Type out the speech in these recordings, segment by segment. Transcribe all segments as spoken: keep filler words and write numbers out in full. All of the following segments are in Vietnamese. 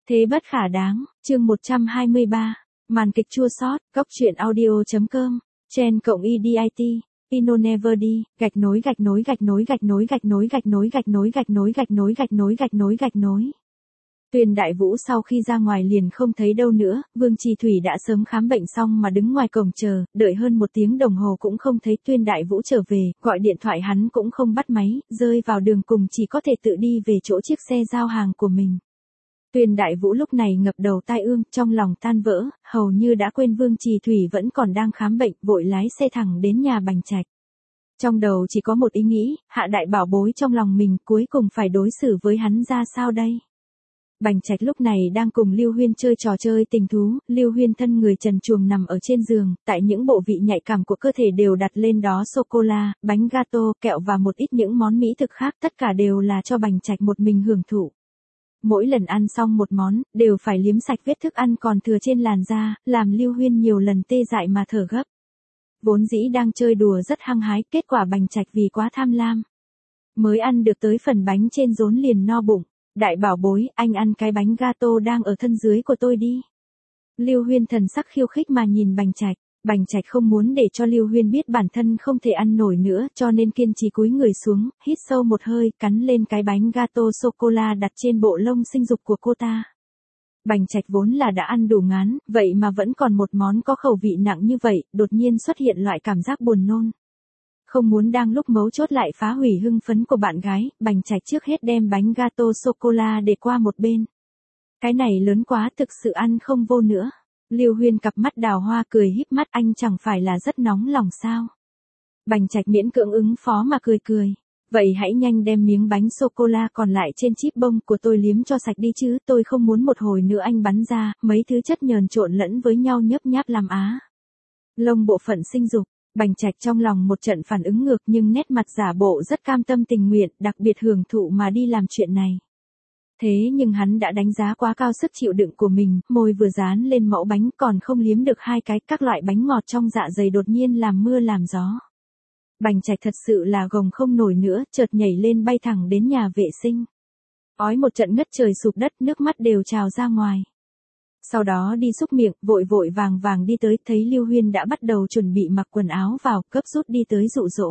Thế bất khả đáng, chương một trăm hai mươi ba, màn kịch chua xót, góc truyện audio.com, Chen cộng e dit, Ino Never đi, gạch nối gạch nối gạch nối gạch nối gạch nối gạch nối gạch nối gạch nối gạch nối gạch nối gạch nối gạch nối. Tuyền Đại Vũ sau khi ra ngoài liền không thấy đâu nữa, Vương Trì Thủy đã sớm khám bệnh xong mà đứng ngoài cổng chờ, đợi hơn một tiếng đồng hồ cũng không thấy Tuyền Đại Vũ trở về, gọi điện thoại hắn cũng không bắt máy, rơi vào đường cùng chỉ có thể tự đi về chỗ chiếc xe giao hàng của mình. Tuyền Đại Vũ lúc này ngập đầu tai ương, trong lòng tan vỡ, hầu như đã quên Vương Trì Thủy vẫn còn đang khám bệnh, vội lái xe thẳng đến nhà Bành Trạch. Trong đầu chỉ có một ý nghĩ, Hạ Đại Bảo bối trong lòng mình cuối cùng phải đối xử với hắn ra sao đây? Bành Trạch lúc này đang cùng Lưu Huyên chơi trò chơi tình thú, Lưu Huyên thân người trần truồng nằm ở trên giường, tại những bộ vị nhạy cảm của cơ thể đều đặt lên đó sô-cô-la, bánh gato, kẹo và một ít những món mỹ thực khác, tất cả đều là cho Bành Trạch một mình hưởng thụ. Mỗi lần ăn xong một món, đều phải liếm sạch vết thức ăn còn thừa trên làn da, làm Lưu Huyên nhiều lần tê dại mà thở gấp. Vốn dĩ đang chơi đùa rất hăng hái, kết quả Bành Trạch vì quá tham lam. Mới ăn được tới phần bánh trên rốn liền no bụng. Đại bảo bối, anh ăn cái bánh gato đang ở thân dưới của tôi đi. Lưu Huyên thần sắc khiêu khích mà nhìn Bành Trạch. Bành Trạch không muốn để cho Lưu Huyên biết bản thân không thể ăn nổi nữa, cho nên kiên trì cúi người xuống, hít sâu một hơi, cắn lên cái bánh gato sô-cô-la đặt trên bộ lông sinh dục của cô ta. Bành Trạch vốn là đã ăn đủ ngán, vậy mà vẫn còn một món có khẩu vị nặng như vậy, đột nhiên xuất hiện loại cảm giác buồn nôn. Không muốn đang lúc mấu chốt lại phá hủy hưng phấn của bạn gái, Bành Trạch trước hết đem bánh gato sô-cô-la để qua một bên. Cái này lớn quá, thực sự ăn không vô nữa. Lưu Huyên cặp mắt đào hoa cười híp mắt, anh chẳng phải là rất nóng lòng sao? Bành Trạch miễn cưỡng ứng phó mà cười cười. Vậy hãy nhanh đem miếng bánh sô-cô-la còn lại trên chip bông của tôi liếm cho sạch đi chứ, tôi không muốn một hồi nữa anh bắn ra, mấy thứ chất nhờn trộn lẫn với nhau nhấp nháp làm á. Lông bộ phận sinh dục. Bành Trạch trong lòng một trận phản ứng ngược nhưng nét mặt giả bộ rất cam tâm tình nguyện, đặc biệt hưởng thụ mà đi làm chuyện này. Thế nhưng hắn đã đánh giá quá cao sức chịu đựng của mình, môi vừa dán lên mẫu bánh còn không liếm được hai cái, các loại bánh ngọt trong dạ dày đột nhiên làm mưa làm gió. Bành Trạch thật sự là gồng không nổi nữa, chợt nhảy lên bay thẳng đến nhà vệ sinh. Ói một trận ngất trời sụp đất, nước mắt đều trào ra ngoài. Sau đó đi xúc miệng, vội vội vàng vàng đi tới, thấy Lưu Huyên đã bắt đầu chuẩn bị mặc quần áo vào, gấp rút đi tới dụ dỗ.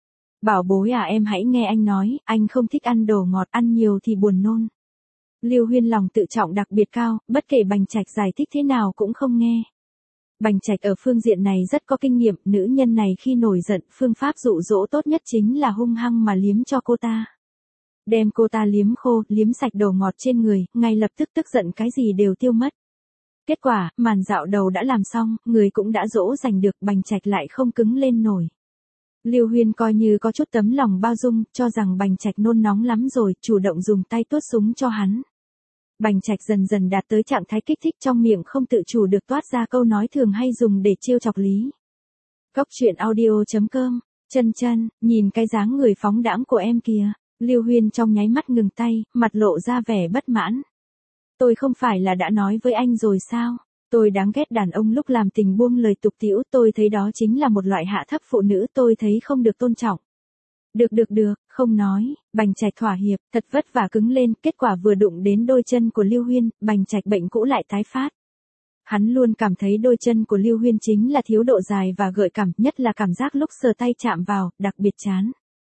Bảo bối à, em hãy nghe anh nói, anh không thích ăn đồ ngọt, ăn nhiều thì buồn nôn. Lưu Huyên lòng tự trọng đặc biệt cao, bất kể Bành Trạch giải thích thế nào cũng không nghe. Bành Trạch ở phương diện này rất có kinh nghiệm, nữ nhân này khi nổi giận, phương pháp dụ dỗ tốt nhất chính là hung hăng mà liếm cho cô ta. Đem cô ta liếm khô, liếm sạch đồ ngọt trên người, ngay lập tức tức giận cái gì đều tiêu mất. Kết quả, màn dạo đầu đã làm xong, người cũng đã dỗ dành được, Bành Trạch lại không cứng lên nổi. Lưu Huyên coi như có chút tấm lòng bao dung, cho rằng Bành Trạch nôn nóng lắm rồi, chủ động dùng tay tuốt súng cho hắn. Bành Trạch dần dần đạt tới trạng thái kích thích, trong miệng không tự chủ được toát ra câu nói thường hay dùng để trêu chọc Lý. Góc truyện audio.com, chân chân, nhìn cái dáng người phóng đãng của em kìa. Lưu Huyên trong nháy mắt ngừng tay, mặt lộ ra vẻ bất mãn. Tôi không phải là đã nói với anh rồi sao? Tôi đáng ghét đàn ông lúc làm tình buông lời tục tĩu, tôi thấy đó chính là một loại hạ thấp phụ nữ, tôi thấy không được tôn trọng. Được được được, không nói. Bành Trạch thỏa hiệp, thật vất vả cứng lên, kết quả vừa đụng đến đôi chân của Lưu Huyên, Bành Trạch bệnh cũ lại tái phát. Hắn luôn cảm thấy đôi chân của Lưu Huyên chính là thiếu độ dài và gợi cảm, nhất là cảm giác lúc sờ tay chạm vào, đặc biệt chán.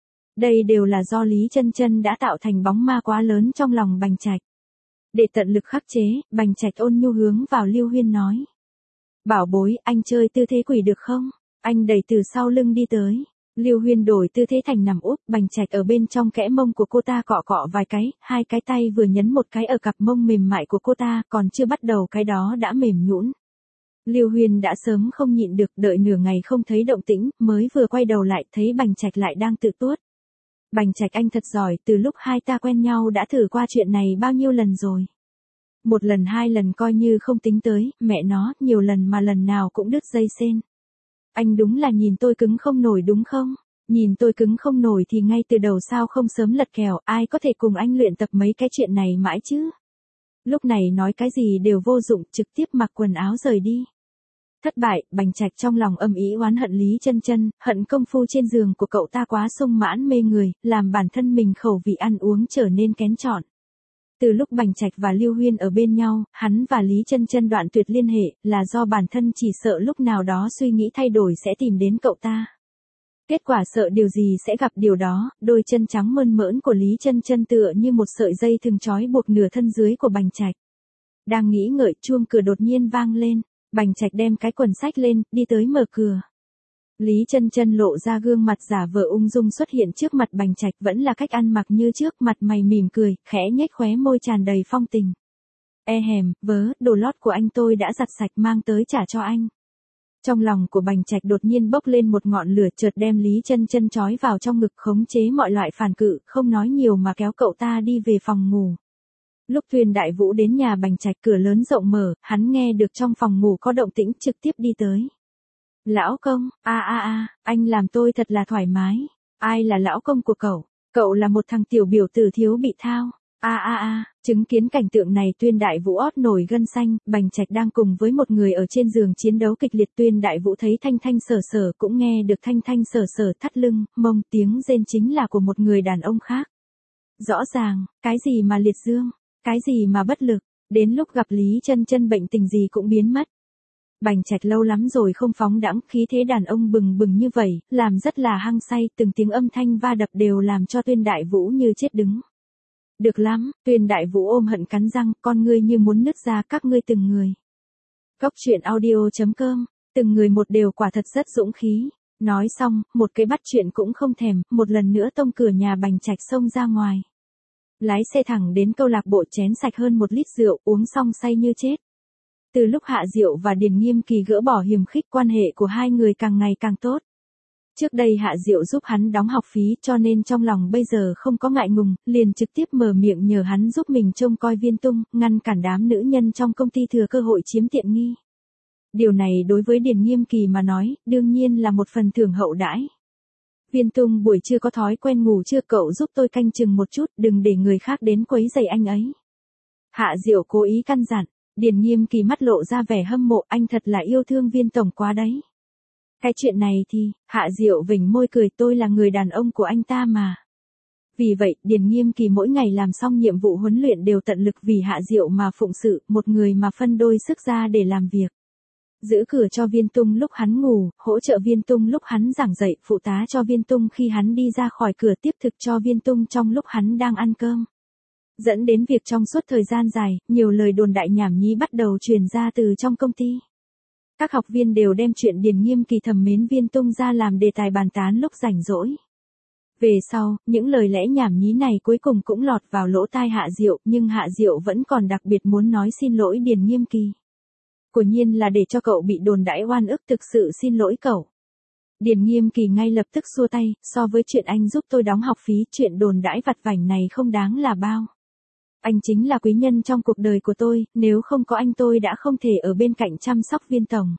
Đây đều là do Lý Chân Chân đã tạo thành bóng ma quá lớn trong lòng Bành Trạch. Để tận lực khắc chế, Bành Trạch ôn nhu hướng vào Lưu Huyên nói. Bảo bối, anh chơi tư thế quỷ được không? Anh đẩy từ sau lưng đi tới. Lưu Huyên đổi tư thế thành nằm úp, Bành Trạch ở bên trong kẽ mông của cô ta cọ cọ vài cái, hai cái tay vừa nhấn một cái ở cặp mông mềm mại của cô ta, còn chưa bắt đầu cái đó đã mềm nhũn. Lưu Huyên đã sớm không nhịn được, đợi nửa ngày không thấy động tĩnh, mới vừa quay đầu lại thấy Bành Trạch lại đang tự tuốt. Bành Trạch anh thật giỏi, từ lúc hai ta quen nhau đã thử qua chuyện này bao nhiêu lần rồi. Một lần hai lần coi như không tính tới, mẹ nó, nhiều lần mà lần nào cũng đứt dây sên. Anh đúng là nhìn tôi cứng không nổi đúng không? Nhìn tôi cứng không nổi thì ngay từ đầu sao không sớm lật kèo, ai có thể cùng anh luyện tập mấy cái chuyện này mãi chứ? Lúc này nói cái gì đều vô dụng, trực tiếp mặc quần áo rời đi. Thất bại, Bành Trạch trong lòng âm ý oán hận Lý Chân Chân, hận công phu trên giường của cậu ta quá sung mãn mê người, làm bản thân mình khẩu vị ăn uống trở nên kén chọn. Từ lúc Bành Trạch và Lưu Huyên ở bên nhau, hắn và Lý Chân Chân đoạn tuyệt liên hệ, là do bản thân chỉ sợ lúc nào đó suy nghĩ thay đổi sẽ tìm đến cậu ta. Kết quả sợ điều gì sẽ gặp điều đó, đôi chân trắng mơn mởn của Lý Chân Chân tựa như một sợi dây thừng trói buộc nửa thân dưới của Bành Trạch. Đang nghĩ ngợi, chuông cửa đột nhiên vang lên, Bành Trạch đem cái quần xách lên, đi tới mở cửa. Lý Chân Chân lộ ra gương mặt giả vờ ung dung xuất hiện trước mặt Bành Trạch, vẫn là cách ăn mặc như trước, mặt mày mỉm cười, khẽ nhếch khóe môi tràn đầy phong tình. E hèm, vớ, đồ lót của anh tôi đã giặt sạch mang tới trả cho anh. Trong lòng của Bành Trạch đột nhiên bốc lên một ngọn lửa, chợt đem Lý Chân Chân trói vào trong ngực, khống chế mọi loại phản cự, không nói nhiều mà kéo cậu ta đi về phòng ngủ. Lúc Tuyền Đại Vũ đến nhà Bành Trạch, cửa lớn rộng mở, hắn nghe được trong phòng ngủ có động tĩnh, trực tiếp đi tới. Lão công, a a a, anh làm tôi thật là thoải mái. Ai là lão công của cậu? Cậu là một thằng tiểu biểu tử thiếu bị thao. A a a, chứng kiến cảnh tượng này Tuyên Đại Vũ ót nổi gân xanh, Bành Trạch đang cùng với một người ở trên giường chiến đấu kịch liệt. Tuyên Đại Vũ thấy thanh thanh sở sở, cũng nghe được thanh thanh sở sở thắt lưng, mông, tiếng rên chính là của một người đàn ông khác. Rõ ràng, cái gì mà liệt dương, cái gì mà bất lực, đến lúc gặp Lý Chân Chân bệnh tình gì cũng biến mất. Bành Trạch lâu lắm rồi không phóng đãng, khí thế đàn ông bừng bừng như vậy, làm rất là hăng say, từng tiếng âm thanh va đập đều làm cho Tuyên Đại Vũ như chết đứng. Được lắm, Tuyên Đại Vũ ôm hận cắn răng, con ngươi như muốn nứt ra, các ngươi từng người. Cốc truyện audio chấm com, từng người một đều quả thật rất dũng khí. Nói xong, một cái bắt chuyện cũng không thèm, một lần nữa tông cửa nhà Bành Trạch xông ra ngoài. Lái xe thẳng đến câu lạc bộ, chén sạch hơn một lít rượu, uống xong say như chết. Từ lúc Hạ Diệu và Điền Nghiêm Kỳ gỡ bỏ hiềm khích, quan hệ của hai người càng ngày càng tốt. Trước đây Hạ Diệu giúp hắn đóng học phí, cho nên trong lòng bây giờ không có ngại ngùng, liền trực tiếp mở miệng nhờ hắn giúp mình trông coi Viên Tung, ngăn cản đám nữ nhân trong công ty thừa cơ hội chiếm tiện nghi. Điều này đối với Điền Nghiêm Kỳ mà nói, đương nhiên là một phần thưởng hậu đãi. Viên Tung buổi trưa có thói quen ngủ trưa, cậu giúp tôi canh chừng một chút, đừng để người khác đến quấy rầy anh ấy. Hạ Diệu cố ý căn dặn. Điền Nghiêm Kỳ mắt lộ ra vẻ hâm mộ, anh thật là yêu thương Viên tổng quá đấy. Cái chuyện này thì, Hạ Diệu vểnh môi cười, tôi là người đàn ông của anh ta mà. Vì vậy, Điền Nghiêm Kỳ mỗi ngày làm xong nhiệm vụ huấn luyện đều tận lực vì Hạ Diệu mà phụng sự, một người mà phân đôi sức ra để làm việc. Giữ cửa cho Viên Tung lúc hắn ngủ, hỗ trợ Viên Tung lúc hắn giảng dạy, phụ tá cho Viên Tung khi hắn đi ra khỏi cửa, tiếp thực cho Viên Tung trong lúc hắn đang ăn cơm. Dẫn đến việc trong suốt thời gian dài, nhiều lời đồn đại nhảm nhí bắt đầu truyền ra từ trong công ty. Các học viên đều đem chuyện Điền Nghiêm Kỳ thầm mến Viên Tung ra làm đề tài bàn tán lúc rảnh rỗi. Về sau, những lời lẽ nhảm nhí này cuối cùng cũng lọt vào lỗ tai Hạ Diệu, nhưng Hạ Diệu vẫn còn đặc biệt muốn nói xin lỗi Điền Nghiêm Kỳ. Quả nhiên là để cho cậu bị đồn đãi oan ức, thực sự xin lỗi cậu. Điền Nghiêm Kỳ ngay lập tức xua tay, so với chuyện anh giúp tôi đóng học phí, chuyện đồn đãi vặt vãnh này không đáng là bao. Anh chính là quý nhân trong cuộc đời của tôi, nếu không có anh tôi đã không thể ở bên cạnh chăm sóc Viên tổng.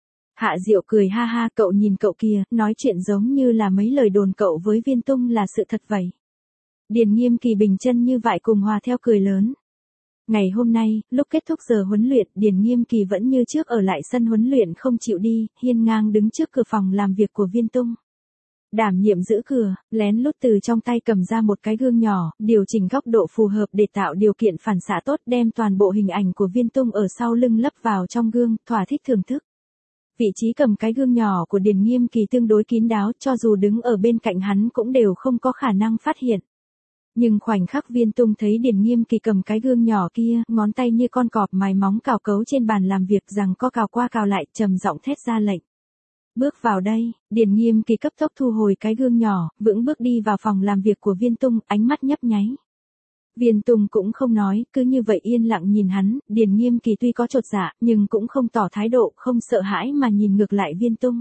Hạ Diệu cười ha ha, cậu nhìn cậu kia, nói chuyện giống như là mấy lời đồn cậu với Viên Tung là sự thật vậy. Điền Nghiêm Kỳ bình chân như vậy cùng hòa theo cười lớn. Ngày hôm nay, lúc kết thúc giờ huấn luyện, Điền Nghiêm Kỳ vẫn như trước ở lại sân huấn luyện không chịu đi, hiên ngang đứng trước cửa phòng làm việc của Viên Tung. Đảm nhiệm giữ cửa, lén lút từ trong tay cầm ra một cái gương nhỏ, điều chỉnh góc độ phù hợp để tạo điều kiện phản xạ tốt, đem toàn bộ hình ảnh của Viên Tung ở sau lưng lấp vào trong gương, thỏa thích thưởng thức. Vị trí cầm cái gương nhỏ của Điền Nghiêm Kỳ tương đối kín đáo, cho dù đứng ở bên cạnh hắn cũng đều không có khả năng phát hiện. Nhưng khoảnh khắc Viên Tung thấy Điền Nghiêm Kỳ cầm cái gương nhỏ kia, ngón tay như con cọp mài móng cào cấu trên bàn làm việc, rằng co cào qua cào lại, trầm giọng thét ra lệnh. Bước vào đây, Điền Nghiêm Kỳ cấp tốc thu hồi cái gương nhỏ, vững bước đi vào phòng làm việc của Viên Tung, ánh mắt nhấp nháy. Viên Tung cũng không nói, cứ như vậy yên lặng nhìn hắn, Điền Nghiêm Kỳ tuy có chột dạ, nhưng cũng không tỏ thái độ, không sợ hãi mà nhìn ngược lại Viên Tung.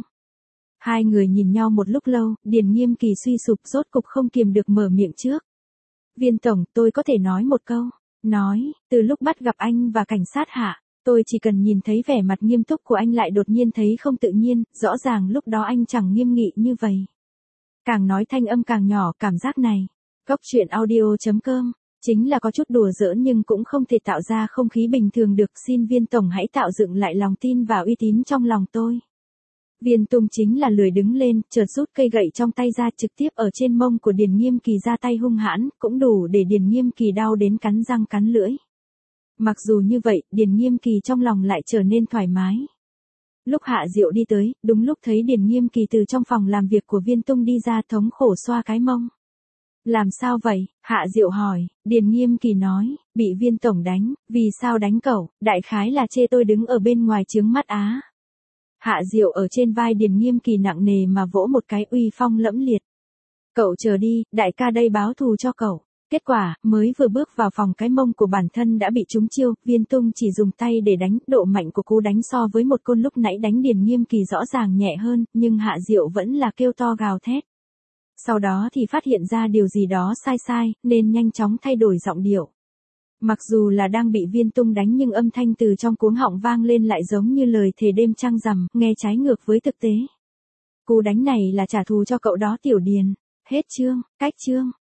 Hai người nhìn nhau một lúc lâu, Điền Nghiêm Kỳ suy sụp rốt cục không kiềm được mở miệng trước. Viên tổng, tôi có thể nói một câu. Nói, từ lúc bắt gặp anh và cảnh sát Hạ, tôi chỉ cần nhìn thấy vẻ mặt nghiêm túc của anh lại đột nhiên thấy không tự nhiên, rõ ràng lúc đó anh chẳng nghiêm nghị như vậy. Càng nói thanh âm càng nhỏ, cảm giác này. Cốc truyện audio chấm com, chính là có chút đùa giỡn nhưng cũng không thể tạo ra không khí bình thường được, xin Viên tổng hãy tạo dựng lại lòng tin và uy tín trong lòng tôi. Viên Tung chính là lười đứng lên, chợt rút cây gậy trong tay ra trực tiếp ở trên mông của Điền Nghiêm Kỳ ra tay hung hãn, cũng đủ để Điền Nghiêm Kỳ đau đến cắn răng cắn lưỡi. Mặc dù như vậy, Điền Nghiêm Kỳ trong lòng lại trở nên thoải mái. Lúc Hạ Diệu đi tới, đúng lúc thấy Điền Nghiêm Kỳ từ trong phòng làm việc của Viên Tung đi ra thống khổ xoa cái mông. Làm sao vậy? Hạ Diệu hỏi, Điền Nghiêm Kỳ nói, bị Viên tổng đánh, vì sao đánh cậu, đại khái là chê tôi đứng ở bên ngoài chướng mắt á. Hạ Diệu ở trên vai Điền Nghiêm Kỳ nặng nề mà vỗ một cái uy phong lẫm liệt. Cậu chờ đi, đại ca đây báo thù cho cậu. Kết quả, mới vừa bước vào phòng cái mông của bản thân đã bị trúng chiêu, Viên Tung chỉ dùng tay để đánh, độ mạnh của cú đánh so với một côn lúc nãy đánh Điền Nghiêm Kỳ rõ ràng nhẹ hơn, nhưng Hạ Diệu vẫn là kêu to gào thét. Sau đó thì phát hiện ra điều gì đó sai sai, nên nhanh chóng thay đổi giọng điệu. Mặc dù là đang bị Viên Tung đánh nhưng âm thanh từ trong cuống họng vang lên lại giống như lời thề đêm trăng rằm, nghe trái ngược với thực tế. Cú đánh này là trả thù cho cậu đó Tiểu Điền. Hết chương, cách chương.